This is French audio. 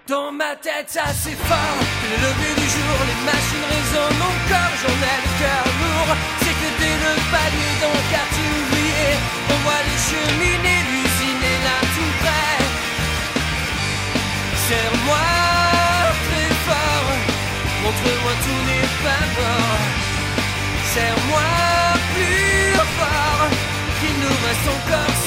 Dans ma tête ça c'est fort, le lever du jour, les machines résonnent mon corps, j'en ai le cœur lourd. C'est que dès le palier dans le quartier ouvrier, on voit les cheminées, l'usine est là tout près. Serre-moi très fort, montre-moi tout n'est pas mort. Serre-moi plus fort, qu'il nous reste encore